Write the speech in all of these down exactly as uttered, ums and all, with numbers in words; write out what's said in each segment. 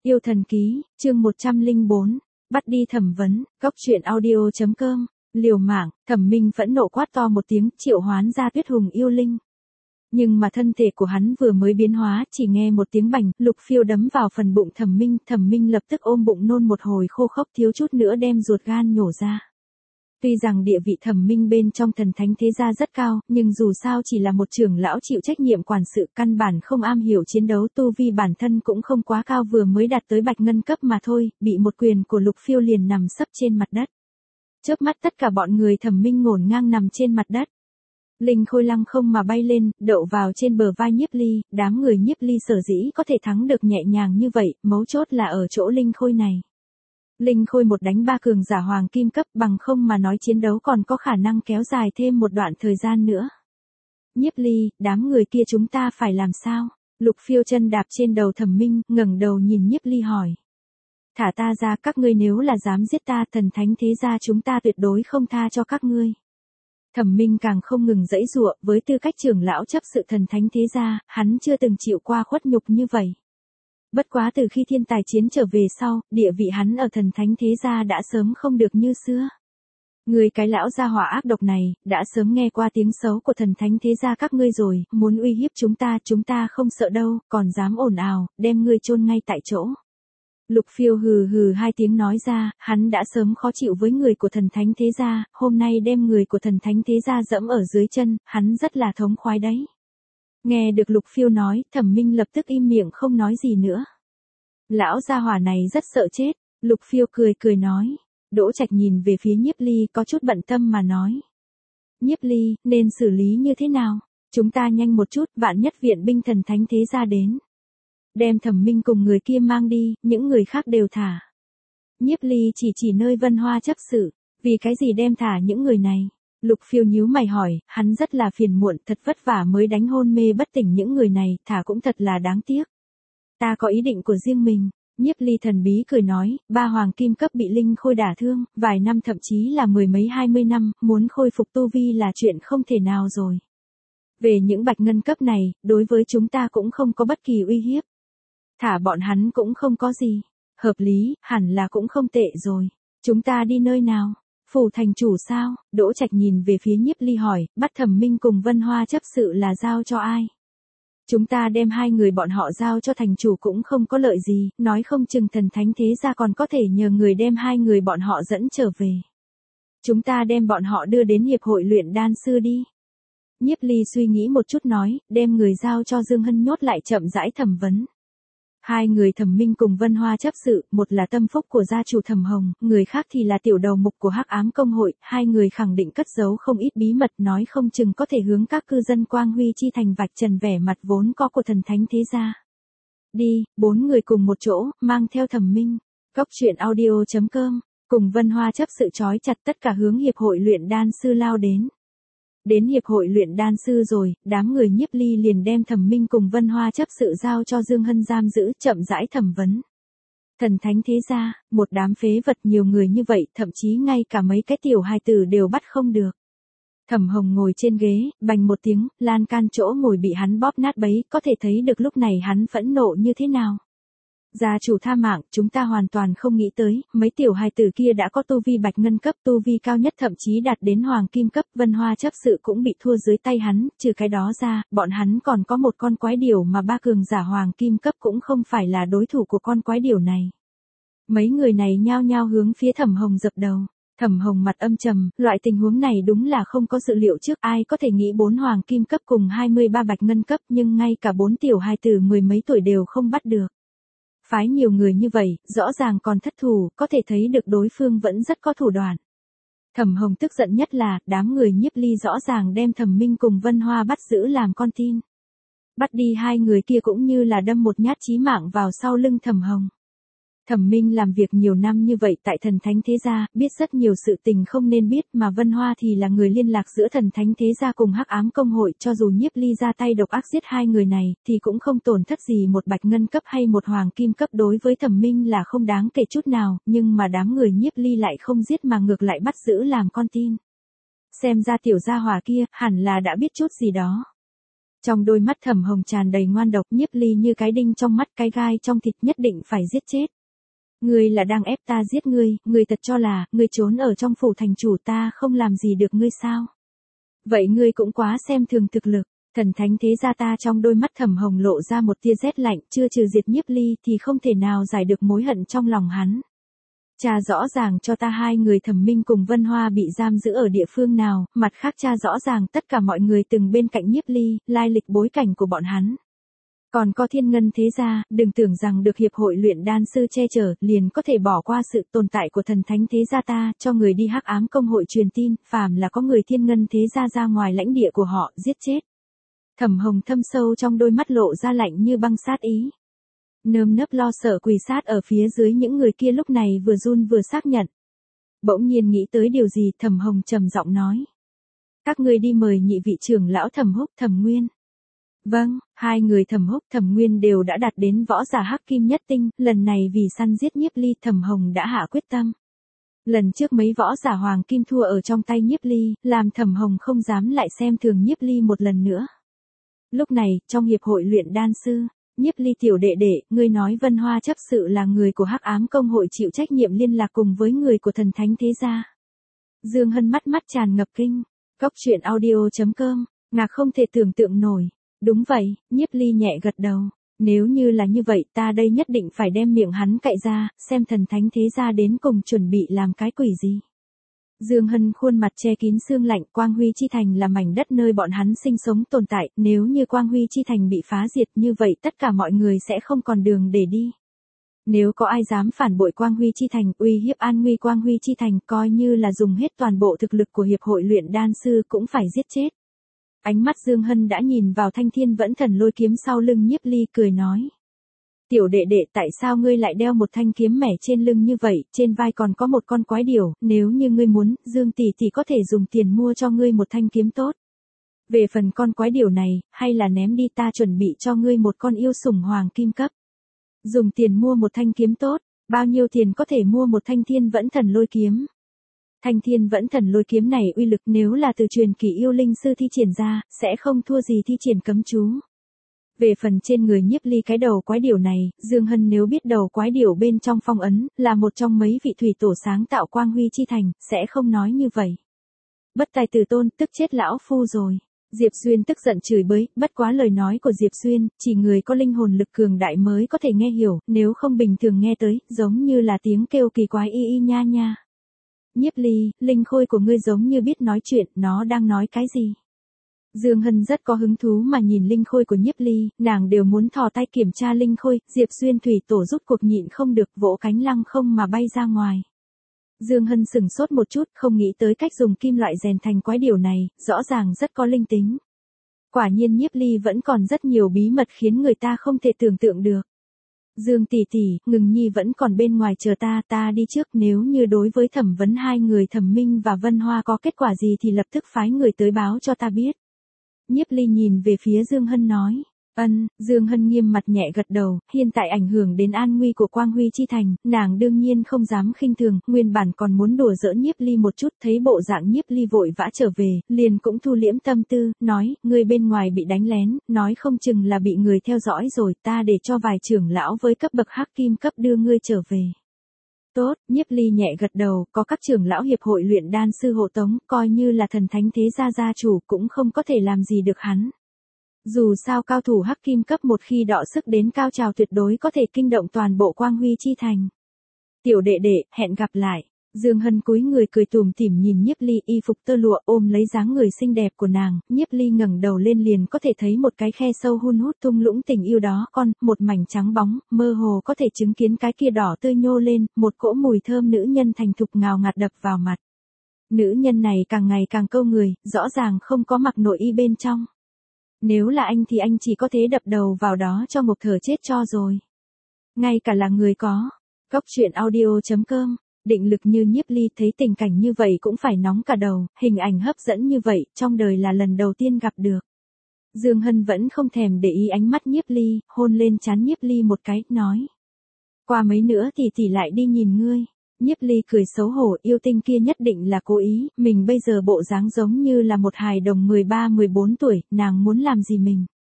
Yêu thần ký, chương một trăm lẻ bốn, bắt đi thẩm vấn, góc truyện audio chấm com, liều mạng, Thẩm Minh phẫn nộ quát to một tiếng, triệu hoán ra Tuyết Hùng yêu linh. Nhưng mà thân thể của hắn vừa mới biến hóa, chỉ nghe một tiếng bành, lục phiêu đấm vào phần bụng Thẩm Minh, Thẩm Minh lập tức ôm bụng nôn một hồi khô khốc, thiếu chút nữa đem ruột gan nhổ ra. Tuy rằng địa vị Thẩm Minh bên trong thần thánh thế gia rất cao, nhưng dù sao chỉ là một trưởng lão chịu trách nhiệm quản sự, căn bản không am hiểu chiến đấu, tu vi bản thân cũng không quá cao, vừa mới đạt tới bạch ngân cấp mà thôi, bị một quyền của lục phiêu liền nằm sấp trên mặt đất. Chớp mắt tất cả bọn người Thẩm Minh ngổn ngang nằm trên mặt đất. Linh Khôi lăng không mà bay lên, đậu vào trên bờ vai Nhiếp Ly, đám người Nhiếp Ly sở dĩ có thể thắng được nhẹ nhàng như vậy, mấu chốt là ở chỗ Linh Khôi này. Linh Khôi một đánh ba cường giả hoàng kim cấp, bằng không mà nói chiến đấu còn có khả năng kéo dài thêm một đoạn thời gian nữa. Nhiếp Ly, đám người kia chúng ta phải làm sao? Lục phiêu chân đạp trên đầu Thẩm Minh, ngẩng đầu nhìn Nhiếp Ly hỏi. Thả ta ra, các ngươi nếu là dám giết ta, thần thánh thế gia chúng ta tuyệt đối không tha cho các ngươi. Thẩm Minh càng không ngừng giãy giụa, với tư cách trưởng lão chấp sự thần thánh thế gia, hắn chưa từng chịu qua khuất nhục như vậy. Bất quá từ khi thiên tài chiến trở về sau, địa vị hắn ở thần thánh thế gia đã sớm không được như xưa. Người cái lão gia hỏa ác độc này, đã sớm nghe qua tiếng xấu của thần thánh thế gia các ngươi rồi, muốn uy hiếp chúng ta, chúng ta không sợ đâu, còn dám ồn ào, đem ngươi chôn ngay tại chỗ. Lục phiêu hừ hừ hai tiếng nói ra, hắn đã sớm khó chịu với người của thần thánh thế gia, hôm nay đem người của thần thánh thế gia dẫm ở dưới chân, hắn rất là thống khoái đấy. Nghe được Lục phiêu nói, Thẩm Minh lập tức im miệng không nói gì nữa. Lão gia hỏa này rất sợ chết, Lục phiêu cười cười nói. Đỗ Trạch nhìn về phía Nhiếp Ly có chút bận tâm mà nói. Nhiếp Ly, nên xử lý như thế nào? Chúng ta nhanh một chút, vạn nhất viện binh thần thánh thế gia đến. Đem Thẩm Minh cùng người kia mang đi, những người khác đều thả. Nhiếp Ly chỉ chỉ nơi Vân Hoa chấp sự, vì cái gì đem thả những người này? Lục phiêu nhíu mày hỏi, hắn rất là phiền muộn, thật vất vả mới đánh hôn mê bất tỉnh những người này, thả cũng thật là đáng tiếc. Ta có ý định của riêng mình. Nhiếp Ly thần bí cười nói, ba hoàng kim cấp bị Linh Khôi đả thương, vài năm thậm chí là mười mấy hai mươi năm, muốn khôi phục tu vi là chuyện không thể nào rồi. Về những bạch ngân cấp này, đối với chúng ta cũng không có bất kỳ uy hiếp. Thả bọn hắn cũng không có gì. Hợp lý, hẳn là cũng không tệ rồi. Chúng ta đi nơi nào? Phủ thành chủ sao? Đỗ Trạch nhìn về phía Nhiếp Ly hỏi, bắt Thẩm Minh cùng Vân Hoa chấp sự là giao cho ai? Chúng ta đem hai người bọn họ giao cho thành chủ cũng không có lợi gì, nói không chừng thần thánh thế gia còn có thể nhờ người đem hai người bọn họ dẫn trở về. Chúng ta đem bọn họ đưa đến hiệp hội luyện đan sư đi. Nhiếp Ly suy nghĩ một chút nói, đem người giao cho Dương Hân nhốt lại chậm rãi thẩm vấn. Hai người Thẩm Minh cùng Vân Hoa chấp sự, một là tâm phúc của gia chủ Thẩm Hồng, người khác thì là tiểu đầu mục của Hắc Ám Công hội, hai người khẳng định cất giấu không ít bí mật, nói không chừng có thể hướng các cư dân Quang Huy chi thành vạch trần vẻ mặt vốn có của thần thánh thế gia. Đi, bốn người cùng một chỗ, mang theo Thẩm Minh, góc truyện audio chấm com, cùng Vân Hoa chấp sự trói chặt tất cả hướng hiệp hội luyện đan sư lao đến. Đến hiệp hội luyện đan sư rồi, đám người Nhiếp Ly liền đem Thẩm Minh cùng Vân Hoa chấp sự giao cho Dương Hân giam giữ, chậm rãi thẩm vấn. Thần thánh thế gia, một đám phế vật nhiều người như vậy, thậm chí ngay cả mấy cái tiểu hài tử đều bắt không được. Thẩm Hồng ngồi trên ghế, bành một tiếng, lan can chỗ ngồi bị hắn bóp nát bấy, có thể thấy được lúc này hắn phẫn nộ như thế nào. Gia chủ tha mạng, chúng ta hoàn toàn không nghĩ tới, mấy tiểu hài tử kia đã có tu vi bạch ngân cấp, tu vi cao nhất thậm chí đạt đến hoàng kim cấp, Vân Hoa chấp sự cũng bị thua dưới tay hắn, trừ cái đó ra, bọn hắn còn có một con quái điểu mà ba cường giả hoàng kim cấp cũng không phải là đối thủ của con quái điểu này. Mấy người này nhao nhao hướng phía Thẩm Hồng dập đầu. Thẩm Hồng mặt âm trầm, loại tình huống này đúng là không có dự liệu trước, ai có thể nghĩ bốn hoàng kim cấp cùng hai mươi ba bạch ngân cấp, nhưng ngay cả bốn tiểu hài tử mười mấy tuổi đều không bắt được. Phái nhiều người như vậy, rõ ràng còn thất thủ, có thể thấy được đối phương vẫn rất có thủ đoạn. Thẩm Hồng tức giận nhất là, đám người Nhiếp Ly rõ ràng đem Thẩm Minh cùng Vân Hoa bắt giữ làm con tin. Bắt đi hai người kia cũng như là đâm một nhát chí mạng vào sau lưng Thẩm Hồng. Thẩm Minh làm việc nhiều năm như vậy tại thần thánh thế gia, biết rất nhiều sự tình không nên biết, mà Vân Hoa thì là người liên lạc giữa thần thánh thế gia cùng Hắc Ám Công hội, cho dù Nhiếp Ly ra tay độc ác giết hai người này, thì cũng không tổn thất gì một bạch ngân cấp hay một hoàng kim cấp, đối với Thẩm Minh là không đáng kể chút nào, nhưng mà đám người Nhiếp Ly lại không giết mà ngược lại bắt giữ làm con tin. Xem ra tiểu gia hỏa kia, hẳn là đã biết chút gì đó. Trong đôi mắt Thẩm Hồng tràn đầy ngoan độc, Nhiếp Ly như cái đinh trong mắt, cái gai trong thịt, nhất định phải giết chết. Ngươi là đang ép ta giết ngươi, ngươi thật cho là, ngươi trốn ở trong phủ thành chủ ta không làm gì được ngươi sao? Vậy ngươi cũng quá xem thường thực lực. Thần thánh thế gia ta. Trong đôi mắt Thẩm Hồng lộ ra một tia rét lạnh, chưa trừ diệt Nhiếp Ly thì không thể nào giải được mối hận trong lòng hắn. Cha rõ ràng cho ta hai người Thẩm Minh cùng Vân Hoa bị giam giữ ở địa phương nào, mặt khác cha rõ ràng tất cả mọi người từng bên cạnh Nhiếp Ly, lai lịch bối cảnh của bọn hắn. Còn có Thiên Ngân thế gia, đừng tưởng rằng được hiệp hội luyện đan sư che chở, liền có thể bỏ qua sự tồn tại của thần thánh thế gia ta, cho người đi hắc ám công hội truyền tin, phàm là có người Thiên Ngân thế gia ra ngoài lãnh địa của họ, giết chết. Thẩm Hồng thâm sâu trong đôi mắt lộ ra lạnh như băng sát ý. Nơm nớp lo sợ quỳ sát ở phía dưới những người kia lúc này vừa run vừa xác nhận. Bỗng nhiên nghĩ tới điều gì, Thẩm Hồng trầm giọng nói. Các ngươi đi mời nhị vị trưởng lão Thẩm Húc, Thẩm Nguyên. Vâng, hai người Thẩm Húc, Thẩm Nguyên đều đã đạt đến võ giả hắc kim nhất tinh, lần này vì săn giết Nhiếp Ly, Thẩm Hồng đã hạ quyết tâm. Lần trước mấy võ giả hoàng kim thua ở trong tay Nhiếp Ly, làm Thẩm Hồng không dám lại xem thường Nhiếp Ly một lần nữa. Lúc này, trong hiệp hội luyện đan sư, Nhiếp Ly tiểu đệ đệ, ngươi nói Vân Hoa chấp sự là người của hắc ám công hội chịu trách nhiệm liên lạc cùng với người của thần thánh thế gia. Dương Hân mắt mắt tràn ngập kinh. Góc truyện audio chấm com, ngạc không thể tưởng tượng nổi. Đúng vậy, Nhiếp Ly nhẹ gật đầu. Nếu như là như vậy ta đây nhất định phải đem miệng hắn cạy ra, xem thần thánh thế gia đến cùng chuẩn bị làm cái quỷ gì. Dương Hân khuôn mặt che kín sương lạnh, Quang Huy Chi Thành là mảnh đất nơi bọn hắn sinh sống tồn tại, nếu như Quang Huy Chi Thành bị phá diệt như vậy tất cả mọi người sẽ không còn đường để đi. Nếu có ai dám phản bội Quang Huy Chi Thành, uy hiếp an nguy Quang Huy Chi Thành, coi như là dùng hết toàn bộ thực lực của hiệp hội luyện đan sư cũng phải giết chết. Ánh mắt Dương Hân đã nhìn vào thanh thiên vẫn thần lôi kiếm sau lưng Nhiếp Ly, cười nói. Tiểu đệ đệ, tại sao ngươi lại đeo một thanh kiếm mẻ trên lưng như vậy, trên vai còn có một con quái điểu, nếu như ngươi muốn, Dương tỷ tỷ có thể dùng tiền mua cho ngươi một thanh kiếm tốt. Về phần con quái điểu này, hay là ném đi, ta chuẩn bị cho ngươi một con yêu sủng hoàng kim cấp. Dùng tiền mua một thanh kiếm tốt, bao nhiêu tiền có thể mua một thanh thiên vẫn thần lôi kiếm? Thanh thiên vẫn thần lôi kiếm này uy lực nếu là từ truyền kỳ yêu linh sư thi triển ra, sẽ không thua gì thi triển cấm chú. Về phần trên người Nhiếp Ly cái đầu quái điểu này, Dương Hân nếu biết đầu quái điểu bên trong phong ấn, là một trong mấy vị thủy tổ sáng tạo Quang Huy Chi Thành, sẽ không nói như vậy. Bất tài tử tôn, tức chết lão phu rồi. Diệp Xuyên tức giận chửi bới, bất quá lời nói của Diệp Xuyên, chỉ người có linh hồn lực cường đại mới có thể nghe hiểu, nếu không bình thường nghe tới, giống như là tiếng kêu kỳ quái y y nha nha. Nhiếp Ly, linh khôi của ngươi giống như biết nói chuyện, nó đang nói cái gì? Dương Hân rất có hứng thú mà nhìn linh khôi của Nhiếp Ly, nàng đều muốn thò tay kiểm tra linh khôi, Diệp Xuyên thủy tổ rút cuộc nhịn không được, vỗ cánh lăng không mà bay ra ngoài. Dương Hân sừng sốt một chút, không nghĩ tới cách dùng kim loại rèn thành quái điểu này, rõ ràng rất có linh tính. Quả nhiên Nhiếp Ly vẫn còn rất nhiều bí mật khiến người ta không thể tưởng tượng được. Dương tỷ tỷ, Ngừng Nhi vẫn còn bên ngoài chờ ta, ta đi trước, nếu như đối với thẩm vấn hai người Thẩm Minh và Vân Hoa có kết quả gì thì lập tức phái người tới báo cho ta biết. Nhiếp Ly nhìn về phía Dương Hân nói. Ân, Dương Hân nghiêm mặt nhẹ gật đầu, hiện tại ảnh hưởng đến an nguy của Quang Huy Chi Thành, nàng đương nhiên không dám khinh thường, nguyên bản còn muốn đùa giỡn Nhiếp Ly một chút, thấy bộ dạng Nhiếp Ly vội vã trở về, liền cũng thu liễm tâm tư, nói, người bên ngoài bị đánh lén, nói không chừng là bị người theo dõi rồi, ta để cho vài trưởng lão với cấp bậc hắc kim cấp đưa ngươi trở về. Tốt, Nhiếp Ly nhẹ gật đầu, có các trưởng lão hiệp hội luyện đan sư hộ tống, coi như là thần thánh thế gia gia chủ cũng không có thể làm gì được hắn. Dù sao cao thủ hắc kim cấp một khi đọ sức đến cao trào tuyệt đối có thể kinh động toàn bộ Quang Huy Chi Thành. Tiểu đệ đệ, hẹn gặp lại. Dương Hân cúi người cười tủm tỉm nhìn Nhiếp Ly, y phục tơ lụa ôm lấy dáng người xinh đẹp của nàng, Nhiếp Ly ngẩng đầu lên liền có thể thấy một cái khe sâu hun hút thung lũng tình yêu đó, con, một mảnh trắng bóng, mơ hồ có thể chứng kiến cái kia đỏ tươi nhô lên, một cỗ mùi thơm nữ nhân thành thục ngào ngạt đập vào mặt. Nữ nhân này càng ngày càng câu người, rõ ràng không có mặc nội y bên trong. Nếu là anh thì anh chỉ có thế đập đầu vào đó cho ngộp thở chết cho rồi. Ngay cả là người có. Góc truyện audio chấm com, định lực như Nhiếp Ly thấy tình cảnh như vậy cũng phải nóng cả đầu, hình ảnh hấp dẫn như vậy, trong đời là lần đầu tiên gặp được. Dương Hân vẫn không thèm để ý ánh mắt Nhiếp Ly, hôn lên trán Nhiếp Ly một cái, nói. Qua mấy nữa thì tỷ lại đi nhìn ngươi. Nhiếp Ly cười xấu hổ, yêu tinh kia nhất định là cố ý, mình bây giờ bộ dáng giống như là một hài đồng mười ba mười bốn tuổi, nàng muốn làm gì mình.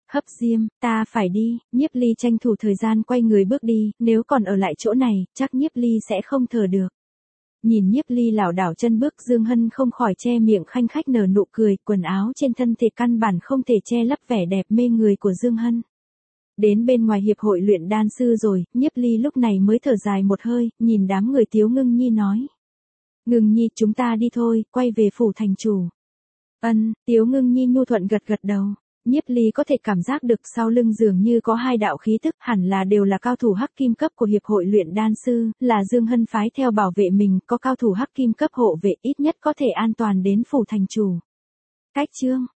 Hấp Diêm, ta phải đi, Nhiếp Ly tranh thủ thời gian quay người bước đi, nếu còn ở lại chỗ này, chắc Nhiếp Ly sẽ không thở được. Nhìn Nhiếp Ly lảo đảo chân bước, Dương Hân không khỏi che miệng khanh khách nở nụ cười, quần áo trên thân thể căn bản không thể che lấp vẻ đẹp mê người của Dương Hân. Đến bên ngoài hiệp hội luyện đan sư rồi, Nhiếp Ly lúc này mới thở dài một hơi, nhìn đám người Tiếu Ngưng Nhi nói. Ngưng Nhi, chúng ta đi thôi, quay về phủ thành chủ. Ân, Tiếu Ngưng Nhi nhu thuận gật gật đầu. Nhiếp Ly có thể cảm giác được sau lưng dường như có hai đạo khí tức, hẳn là đều là cao thủ hắc kim cấp của hiệp hội luyện đan sư, là Dương Hân phái theo bảo vệ mình, có cao thủ hắc kim cấp hộ vệ ít nhất có thể an toàn đến phủ thành chủ. Cách chương